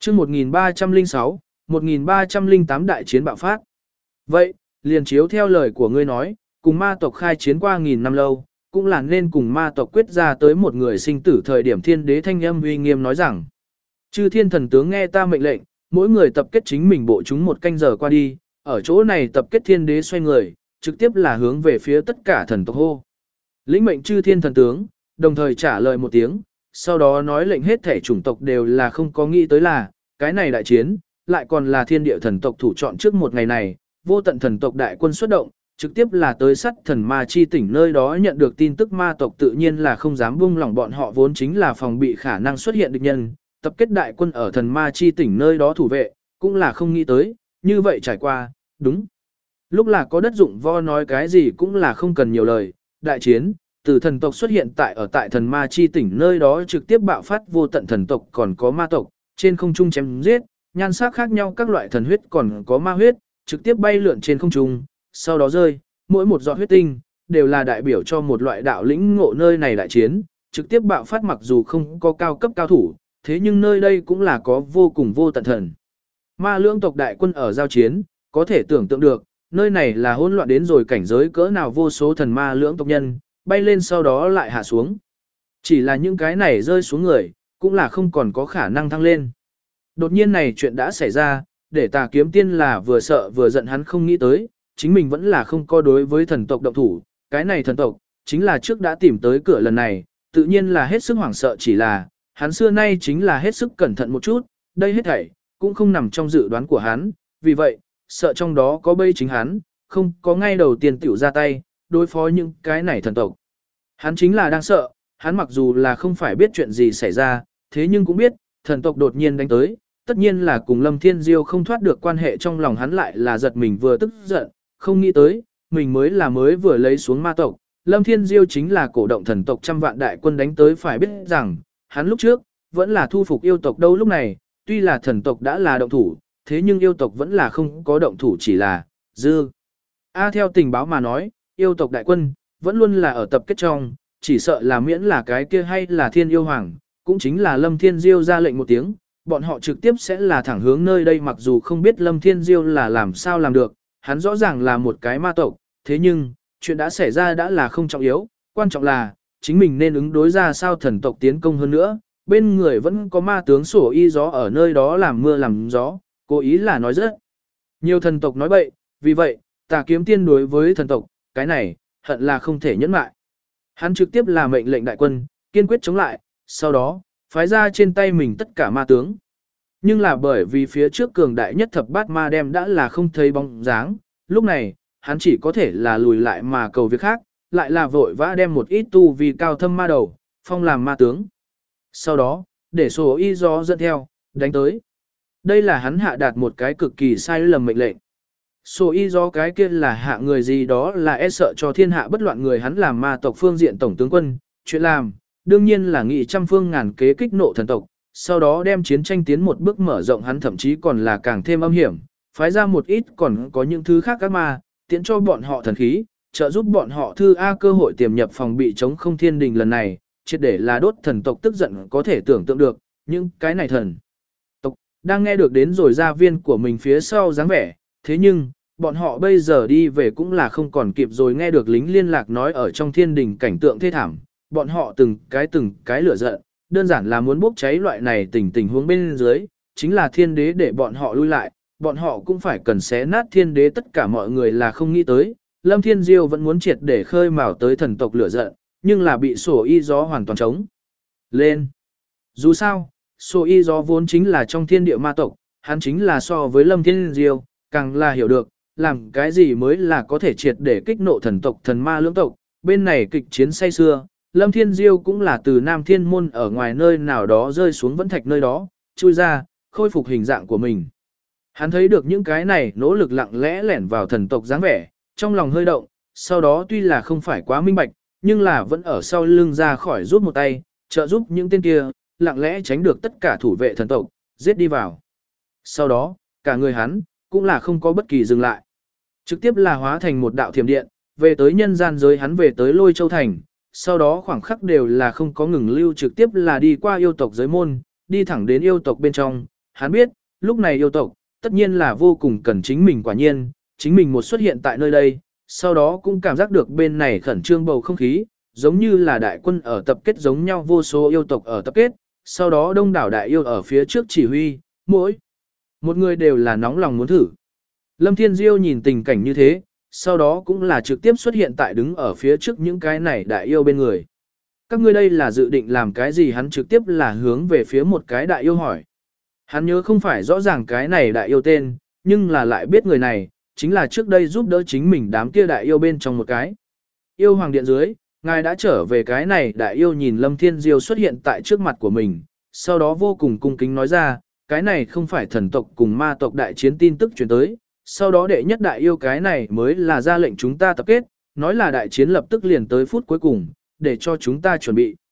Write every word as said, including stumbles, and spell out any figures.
chương một nghìn ba trăm lẻ sáu, một nghìn ba trăm lẻ tám đại chiến bạo phát. Vậy, liền chiếu theo lời của ngươi nói, cùng ma tộc khai chiến qua nghìn năm lâu, cũng là nên cùng ma tộc quyết ra tới một người sinh tử thời điểm thiên đế thanh âm uy nghiêm nói rằng. Chư thiên thần tướng nghe ta mệnh lệnh, mỗi người tập kết chính mình bộ chúng một canh giờ qua đi, ở chỗ này tập kết thiên đế xoay người, trực tiếp là hướng về phía tất cả thần tộc hô. Lĩnh mệnh chư thiên thần tướng, đồng thời trả lời một tiếng, sau đó nói lệnh hết thể chủng tộc đều là không có nghĩ tới là, cái này đại chiến, lại còn là thiên địa thần tộc thủ chọn trước một ngày này, vô tận thần tộc đại quân xuất động, trực tiếp là tới sắt thần ma chi tỉnh nơi đó nhận được tin tức ma tộc tự nhiên là không dám buông lỏng bọn họ vốn chính là phòng bị khả năng xuất hiện địch nhân, tập kết đại quân ở thần ma chi tỉnh nơi đó thủ vệ, cũng là không nghĩ tới, như vậy trải qua, đúng. Lúc là có đất dụng vo nói cái gì cũng là không cần nhiều lời, đại chiến, từ thần tộc xuất hiện tại ở tại thần ma chi tỉnh nơi đó trực tiếp bạo phát vô tận thần tộc còn có ma tộc, trên không trung chém giết, nhan sắc khác nhau các loại thần huyết còn có ma huyết, trực tiếp bay lượn trên không trung, sau đó rơi, mỗi một giọt huyết tinh, đều là đại biểu cho một loại đạo lĩnh ngộ nơi này đại chiến, trực tiếp bạo phát mặc dù không có cao cấp cao thủ, thế nhưng nơi đây cũng là có vô cùng vô tận thần. Ma lưỡng tộc đại quân ở giao chiến, có thể tưởng tượng được, nơi này là hỗn loạn đến rồi cảnh giới cỡ nào vô số thần ma lưỡng tộc nhân, bay lên sau đó lại hạ xuống. Chỉ là những cái này rơi xuống người, cũng là không còn có khả năng thăng lên. Đột nhiên này chuyện đã xảy ra, để tà kiếm tiên là vừa sợ vừa giận hắn không nghĩ tới, chính mình vẫn là không có đối với thần tộc động thủ, cái này thần tộc, chính là trước đã tìm tới cửa lần này, tự nhiên là hết sức hoảng sợ chỉ là, hắn xưa nay chính là hết sức cẩn thận một chút, đây hết thảy, cũng không nằm trong dự đoán của hắn, vì vậy, sợ trong đó có bây chính hắn, không có ngay đầu tiên tiểu ra tay, đối phó những cái này thần tộc. Hắn chính là đang sợ, hắn mặc dù là không phải biết chuyện gì xảy ra, thế nhưng cũng biết, thần tộc đột nhiên đánh tới, tất nhiên là cùng Lâm Thiên Diêu không thoát được quan hệ trong lòng hắn lại là giật mình vừa tức giận, không nghĩ tới, mình mới là mới vừa lấy xuống ma tộc, Lâm Thiên Diêu chính là cổ động thần tộc trăm vạn đại quân đánh tới phải biết rằng, hắn lúc trước, vẫn là thu phục yêu tộc đâu lúc này, tuy là thần tộc đã là động thủ, thế nhưng yêu tộc vẫn là không có động thủ chỉ là, dư. A theo tình báo mà nói, yêu tộc đại quân, vẫn luôn là ở tập kết trong, chỉ sợ là miễn là cái kia hay là thiên yêu hoàng, cũng chính là Lâm Thiên Diêu ra lệnh một tiếng, bọn họ trực tiếp sẽ là thẳng hướng nơi đây mặc dù không biết Lâm Thiên Diêu là làm sao làm được, hắn rõ ràng là một cái ma tộc, thế nhưng, chuyện đã xảy ra đã là không trọng yếu, quan trọng là, chính mình nên ứng đối ra sao thần tộc tiến công hơn nữa, bên người vẫn có ma tướng sổ y gió ở nơi đó làm mưa làm gió, cố ý là nói rất nhiều thần tộc nói bậy, vì vậy, tà kiếm tiên đối với thần tộc, cái này, hận là không thể nhẫn mại. Hắn trực tiếp là mệnh lệnh đại quân, kiên quyết chống lại, sau đó, phái ra trên tay mình tất cả ma tướng. Nhưng là bởi vì phía trước cường đại nhất thập bát ma đem đã là không thấy bóng dáng, lúc này, hắn chỉ có thể là lùi lại mà cầu việc khác, lại là vội vã đem một ít tu vì cao thâm ma đầu, phong làm ma tướng. Sau đó, để sổ y gió dẫn theo, đánh tới. Đây là hắn hạ đạt một cái cực kỳ sai lầm mệnh lệnh. Sổ y gió cái kia là hạ người gì đó là e sợ cho thiên hạ bất loạn người hắn làm ma tộc phương diện tổng tướng quân, chuyện làm, đương nhiên là nghị trăm phương ngàn kế kích nộ thần tộc, sau đó đem chiến tranh tiến một bước mở rộng hắn thậm chí còn là càng thêm âm hiểm, phái ra một ít còn có những thứ khác các ma, tiện cho bọn họ thần khí, trợ giúp bọn họ thư A cơ hội tiềm nhập phòng bị chống không thiên đình lần này, triệt để là đốt thần tộc tức giận có thể tưởng tượng được, những cái này thần tộc đang nghe được đến rồi gia viên của mình phía sau dáng vẻ, thế nhưng, bọn họ bây giờ đi về cũng là không còn kịp rồi nghe được lính liên lạc nói ở trong thiên đình cảnh tượng thê thảm, bọn họ từng cái từng cái lửa giận, đơn giản là muốn bốc cháy loại này tình tình huống bên dưới, chính là thiên đế để bọn họ lui lại, bọn họ cũng phải cần xé nát thiên đế tất cả mọi người là không nghĩ tới, Lâm Thiên Diêu vẫn muốn triệt để khơi mào tới thần tộc lửa giận, nhưng là bị sổ y gió hoàn toàn chống lên. Dù sao, sổ y gió vốn chính là trong thiên địa ma tộc, hắn chính là so với Lâm Thiên Diêu, càng là hiểu được, làm cái gì mới là có thể triệt để kích nộ thần tộc thần ma lưỡng tộc, bên này kịch chiến say xưa, Lâm Thiên Diêu cũng là từ Nam Thiên Môn ở ngoài nơi nào đó rơi xuống vẫn thạch nơi đó, chui ra, khôi phục hình dạng của mình. Hắn thấy được những cái này nỗ lực lặng lẽ lẻn vào thần tộc dáng vẻ, trong lòng hơi động, sau đó tuy là không phải quá minh bạch, nhưng là vẫn ở sau lưng ra khỏi giúp một tay, trợ giúp những tên kia, lặng lẽ tránh được tất cả thủ vệ thần tộc, giết đi vào. Sau đó, cả người hắn, cũng là không có bất kỳ dừng lại. Trực tiếp là hóa thành một đạo thiểm điện, về tới nhân gian giới hắn về tới Lôi Châu Thành, sau đó khoảng khắc đều là không có ngừng lưu trực tiếp là đi qua yêu tộc giới môn, đi thẳng đến yêu tộc bên trong, hắn biết, lúc này yêu tộc, tất nhiên là vô cùng cần chính mình quả nhiên, chính mình một xuất hiện tại nơi đây, sau đó cũng cảm giác được bên này khẩn trương bầu không khí, giống như là đại quân ở tập kết giống nhau vô số yêu tộc ở tập kết, sau đó đông đảo đại yêu ở phía trước chỉ huy, mỗi một người đều là nóng lòng muốn thử. Lâm Thiên Diêu nhìn tình cảnh như thế, sau đó cũng là trực tiếp xuất hiện tại đứng ở phía trước những cái này đại yêu bên người. Các ngươi đây là dự định làm cái gì, hắn trực tiếp là hướng về phía một cái đại yêu hỏi. Hắn nhớ không phải rõ ràng cái này đại yêu tên, nhưng là lại biết người này, chính là trước đây giúp đỡ chính mình đám kia đại yêu bên trong một cái. Yêu hoàng điện dưới, ngài đã trở về. Cái này đại yêu nhìn Lâm Thiên Diêu xuất hiện tại trước mặt của mình, sau đó vô cùng cung kính nói ra, cái này không phải thần tộc cùng ma tộc đại chiến tin tức truyền tới, sau đó đệ nhất đại yêu cái này mới là ra lệnh chúng ta tập kết, nói là đại chiến lập tức liền tới phút cuối cùng, để cho chúng ta chuẩn bị.